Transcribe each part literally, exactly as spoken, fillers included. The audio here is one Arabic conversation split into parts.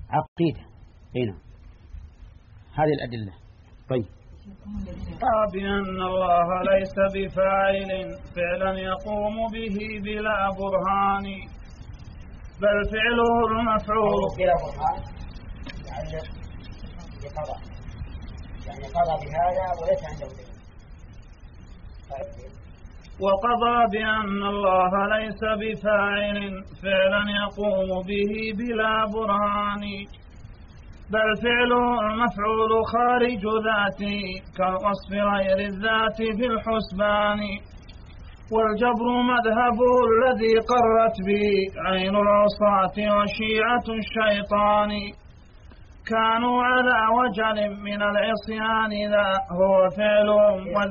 عقيدة. هنا هذه الأدلة. طيب بأن الله ليس بفاعل فعلا يقوم به بلا برهان بل فعله المفعول بلا برهان يعني بقضاء يعني قضى بهذا وليس عنده دليل. وقضى بأن الله ليس بفاعل فعلا يقوم به بلا برهان بل فعله المفعول خارج ذاته كالوصف غير الذات في الحسبان والجبر مذهبه الذي قرت به عين العصاة وشيعة الشيطان كانوا على وجل من العصيان ذا هو فعلهم وال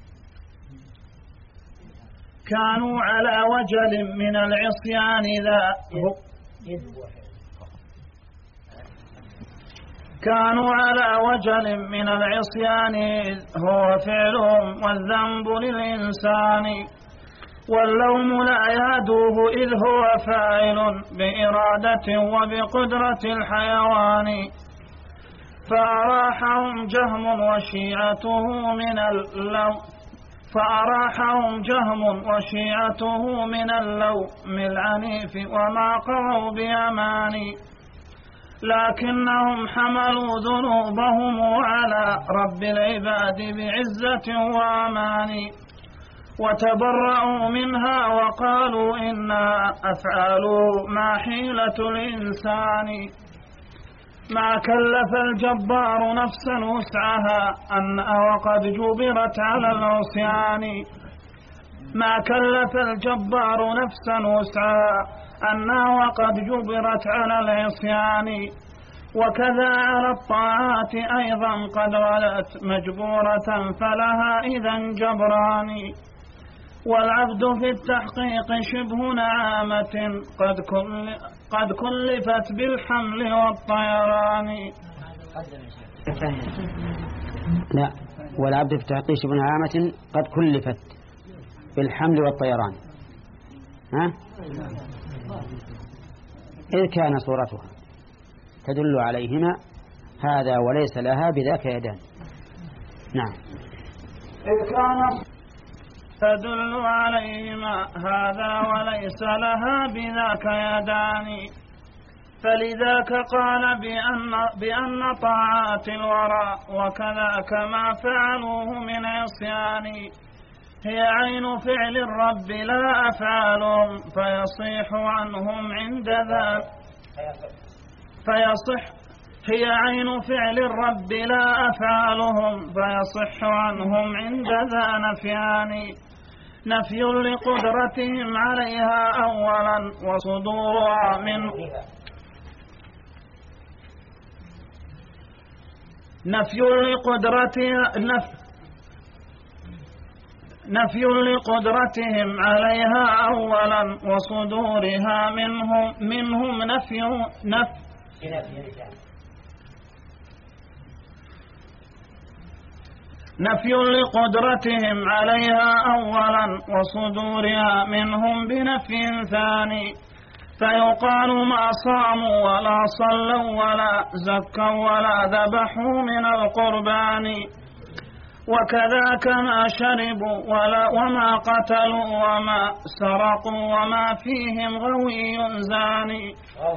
كانوا على وجل من العصيان ذا هو كانوا على وجل من العصيان هو فعلهم والذنب للإنسان واللوم لا يهدوه إذ هو فاعل بإرادة وبقدرة الحيوان فأراحهم جهم وشيعته من اللوم فأراحهم جهم وشيعته من اللوم العنيف وما قضوا بأمان لكنهم حملوا ذنوبهم على رب العباد بعزة وأمان وتبرأوا منها وقالوا إنا أفعال ما حيلة الإنسان ما كلف الجبار نفسا وسعها أن وقد جبرت على العصيان ما كلف الجبار نفسا وسعها أنها وقد جبرت على العصيان وكذا على الطاعات أيضا قد غلت مجبورة فلها إذا جبران والعبد في التحقيق شبه نعامة قد, كل قد كلفت بالحمل والطيران. لا والعبد في التحقيق شبه نعامة قد كلفت بالحمل والطيران ها؟ إذ كان صورتها تدل عليهما هذا وليس لها بذاك يدان. نعم إذ كان تدل عليهما هذا وليس لها بذاك يدان فلذاك قال بأن, بأن طاعات الورى وكذاك ما فعلوه من عصيان هي عين فعل الرب لا أفعالهم فيصيح عنهم عند ذا فيصح هي عين فعل الرب لا أفعالهم فيصح عنهم عند ذا نفيان نفي لقدرتهم عليها أولا وصدورها منه نفي لقدرتها نفي نفي لقدرتهم عليها أولا وصدورها منهم منهم نفي نفي نفي لقدرتهم عليها أولا وصدورها منهم بنفي ثاني فيقال ما صاموا ولا صلوا ولا زكوا ولا ذبحوا من القربان وكذاك ما شربوا ولا وما قتلوا وما سرقوا وما فيهم غوي زاني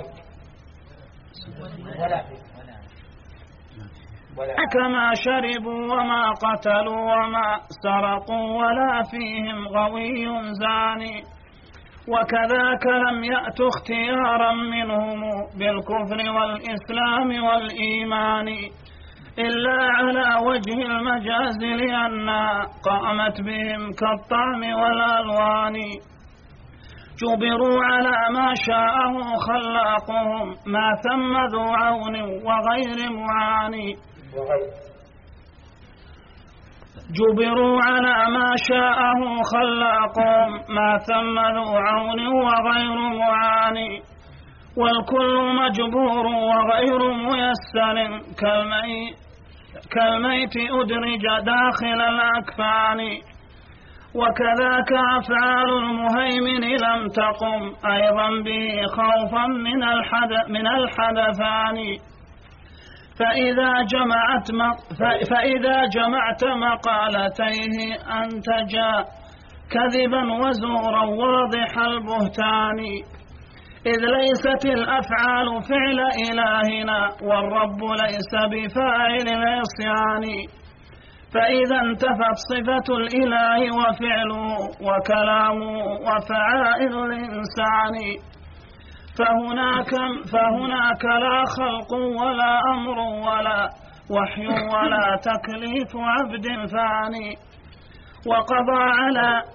كما شربوا وما قتلوا وما سرقوا ولا فيهم غوي زاني وكذاك لم يأت اختيارا منهم بالكفر والإسلام والإيمان إلا على وجه المجاز لأنها قامت بهم كالطعم والألوان جبروا على ما شاءه خلاقهم ما ثم ذو عون وغير معاني جبروا على ما شاءه خلاقهم ما ثم ذو عون وغير معاني والكل مجبور وغير ميسر كالميت كالميت أدرج داخل الأكفان وكذاك أفعال المهيمن لم تقم أيضا به خوفا من الحدث من الحدثان. فإذا جمعت فإذا جمعت مقالتيه أنتجا كذبا وزورا واضح البهتان. إذ ليست الأفعال فعل إلهنا والرب ليس بفاعل العصيان. فإذا انتفت صفة الإله وفعله وكلامه وفعائل الإنسان فهناك, فهناك لا خلق ولا أمر ولا وحي ولا تكليف عبد فاني. وقضى على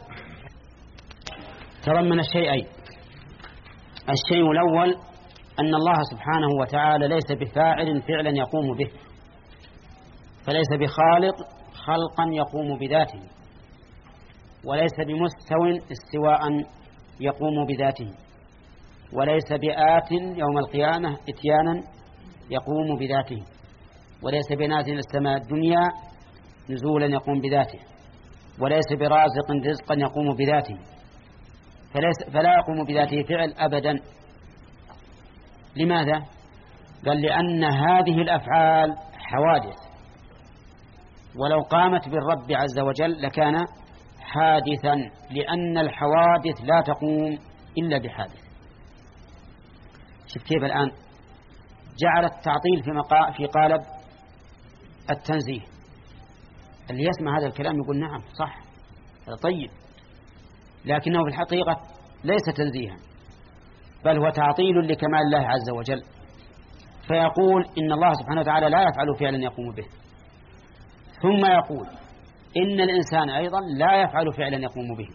تضمن الشيئين. الشيء الأول أن الله سبحانه وتعالى ليس بفاعل فعلا يقوم به، فليس بخالق خلقا يقوم بذاته، وليس بمستو استواء يقوم بذاته، وليس بآت يوم القيامة اتيانا يقوم بذاته، وليس بنازل السماء الدنيا نزولا يقوم بذاته، وليس برازق رزقا يقوم بذاته، فليس فلا يقوم بذاته فعل أبدا. لماذا؟ قال لأن هذه الأفعال حوادث، ولو قامت بالرب عز وجل لكان حادثا، لأن الحوادث لا تقوم إلا بحادث. شوف كيف الآن جعل التعطيل في, مقا... في قالب التنزيه. اللي يسمع هذا الكلام يقول نعم صح هذا طيب، لكنه في الحقيقة ليس تنزيها، بل هو تعطيل لكمال الله عز وجل. فيقول إن الله سبحانه وتعالى لا يفعل فعلا يقوم به، ثم يقول إن الإنسان أيضا لا يفعل فعلا يقوم به.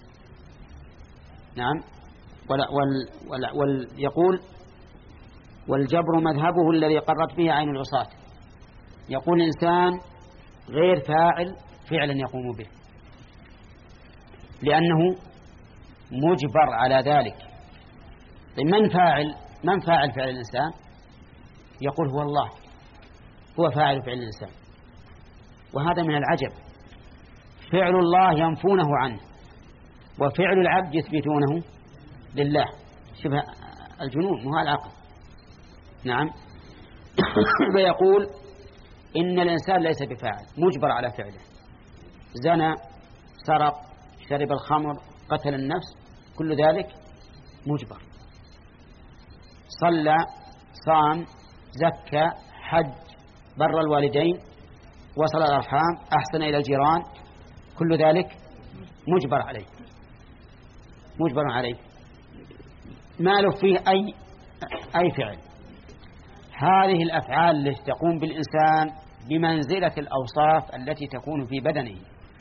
نعم. ويقول والجبر مذهبه الذي قرت به عين العصاة. يقول الإنسان غير فاعل فعلا يقوم به، لأنه مجبر على ذلك. من فاعل من فاعل فعل الإنسان؟ يقول هو الله، هو فاعل فعل الإنسان. وهذا من العجب، فعل الله ينفونه عنه وفعل العبد يثبتونه لله. شبه الجنون مو العقل. نعم. ويقول إن الإنسان ليس بفاعل، مجبر على فعله. زنى، سرق، شرب الخمر، قتل النفس، كل ذلك مجبر. صلى، صام، زكى، حج، بر الوالدين، وصل الأرحام، أحسن إلى الجيران، كل ذلك مجبر عليه مجبر عليه ما له فيه أي أي فعل. هذه الأفعال التي تقوم بالإنسان بمنزلة الأوصاف التي تكون في بدنه.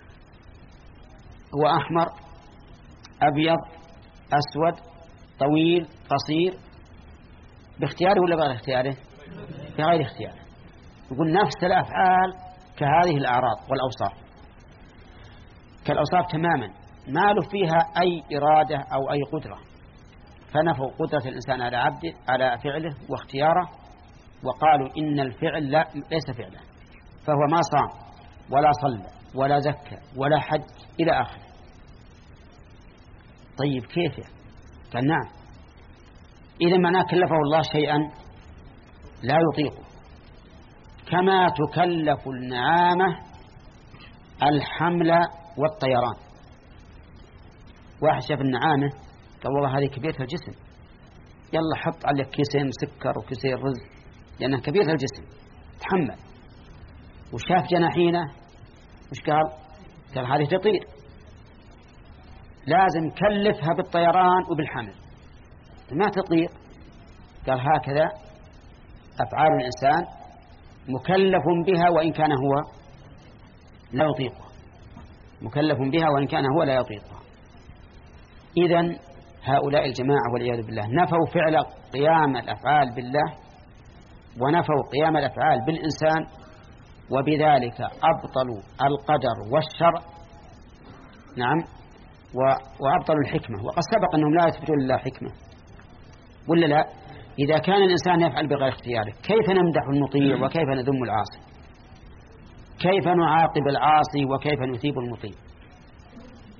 هو أحمر، أبيض، أسود، طويل، قصير، باختياره ولا بغير اختياره؟ بغير اختياره. يقول نفس الأفعال كهذه الأعراض والأوصاف، كالأوصاف تماما، ما له فيها أي إرادة أو أي قدرة. فنفوا قدرة الإنسان على عبده على فعله واختياره، وقالوا إن الفعل لا ليس فعله، فهو ما صام ولا صلى ولا زكى ولا حج إلى آخره. طيب كيف؟ قال نعم، إذا ما كلفه الله شيئا لا يطيقه، كما تكلف النعامة الحمل والطيران. واحد شاف النعامة قال والله هذه كبيرة الجسم، يلا حط عليك كيسين سكر وكيسين رز لأنها كبيرة الجسم تحمل. وشاف جناحينه وش قال؟ قال هذه تطير، لازم كلفها بالطيران وبالحمل، ما تطير. قال هكذا أفعال الإنسان مكلف بها وإن كان هو لا يطيقها، مكلف بها وإن كان هو لا يطيقها. إذن هؤلاء الجماعة والعياذ بالله نفوا فعل قيام الأفعال بالله ونفوا قيام الأفعال بالإنسان، وبذلك أبطلوا القدر والشرع. نعم. وأبطلوا الحكمة. وقد سبق أنهم لا يثبتون لله حكمة ولا لا؟ إذا كان الإنسان يفعل بغير اختياره كيف نمدح المطيع وكيف نذم العاصي؟ كيف نعاقب العاصي وكيف نثيب المطيع؟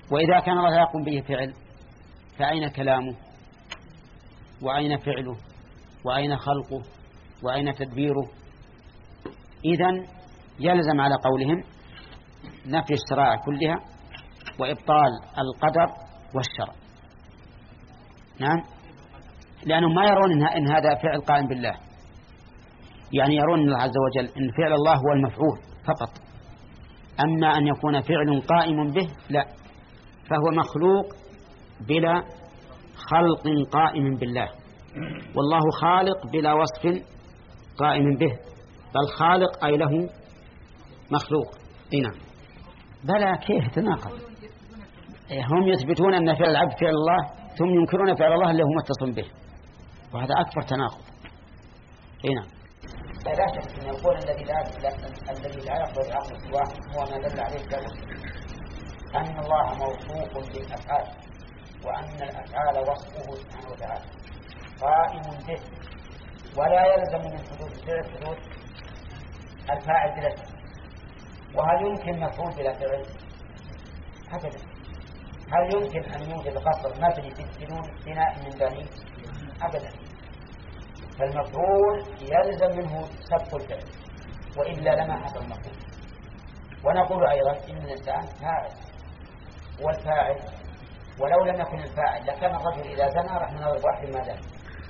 وإذا كان الله يقوم به فعل فأين كلامه وأين فعله وأين خلقه وأين تدبيره؟ إذن يلزم على قولهم نفي الشرائع كلها وإبطال القدر والشرع. نعم، لأنهم ما يرون إن هذا فعل قائم بالله، يعني يرون الله عز وجل إن فعل الله هو المفعول فقط، أما أن يكون فعل قائم به لا، فهو مخلوق بلا خلق قائم بالله، والله خالق بلا وصف قائم به، بل خالق أي له مخلوق. نعم، بلى كيف تناقض؟ هم يثبتون أن فعل العبد فعل الله ثم ينكرون فعل الله اللي هو متصل به، وهذا أكبر تناقض. نعم، لا شك أن يقول الذي لا الذي لا يقبل العقل سواه هو ما دل عليه الكلام أن الله موصوف بالأفعال، وأن الأفعال وصفه سبحانه وتعالى قائم به، ولا يلزم من حدوث الفعل حدوث الفاعل بلا فعل. وهل يمكن مفعول بلا فعل؟ أبدا. هل يمكن أن يوجد قصر مبني بدون بناء من بني؟ أبدا. فالمفعول يلزم منه سبق الفعل، وإلا لما حصل المفعول. ونقول أيضا إن الإنسان فاعل، والفاعل ولو لم يكن الفاعل لكان الرجل إذا زنى رح نضرب واحد ما زنى،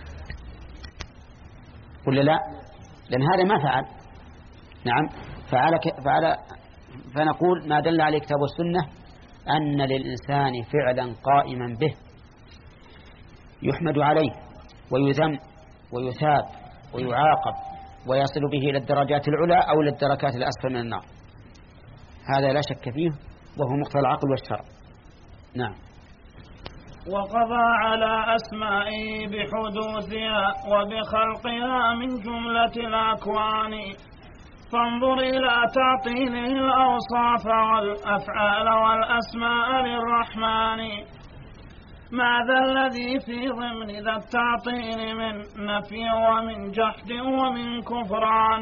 ولا لا؟ لأن هذا ما فعل. نعم، فعل فعل فنقول ما دل عليه الكتاب والسنة أن للإنسان فعلا قائما به يحمد عليه ويذم ويثاب ويعاقب ويصل به إلى الدرجات العلى أو إلى الدركات الأسفل من النار، هذا لا شك فيه، وهو مقتضى العقل والشرع. نعم. وقضى على أسمائه بحدوثها وبخلقها من جملة الأكوان، فانظر إلى تعطيله الأوصاف والأفعال والأسماء للرحمن. ماذا الذي في ضمن ذا التعطيل من نفي ومن جحد ومن كفران؟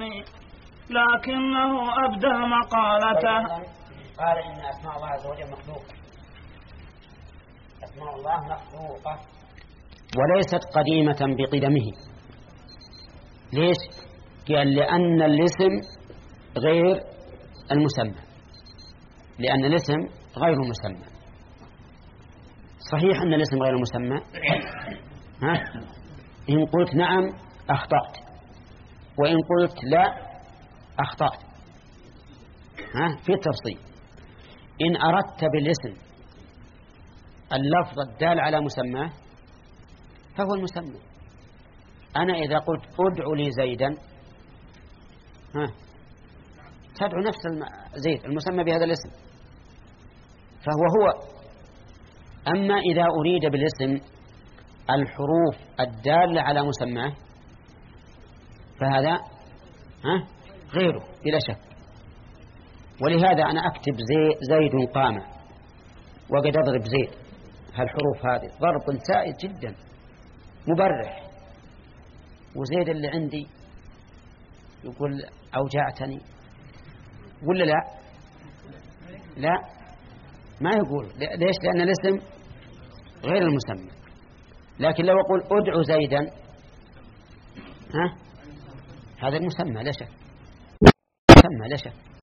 لكنه أبدى مقالته. قال إن أسماء الله عز وجل مخلوقة، أسماء الله مخلوقة وليست قديمة بقدمه. ليش؟ قال لأن الاسم غير المسمى، لأن الاسم غير مسمى. صحيح أن الاسم غير مسمى، ها؟ إن قلت نعم أخطأت، وإن قلت لا أخطأت، ها؟ في تفصيل. إن أردت بالاسم اللفظ الدال على مسماه فهو المسمى. أنا إذا قلت أدعو لي زيدا، ها، تدعو نفس زيد المسمى بهذا الاسم، فهو هو. أما إذا أريد بالاسم الحروف الدالة على مسماه فهذا ها غيره بلا شك. ولهذا أنا أكتب زي زيد قام، وقد أضرب زيد، هالحروف هذه ضرب سائد جدا مبرح، وزيد اللي عندي يقول أوجعتني، ولا لا؟ لا، ما يقول. ليش؟ لأن الاسم غير المسمى. لكن لو أقول أدعو زيدا، ها، هذا المسمى لا شك، مسمى لا شك.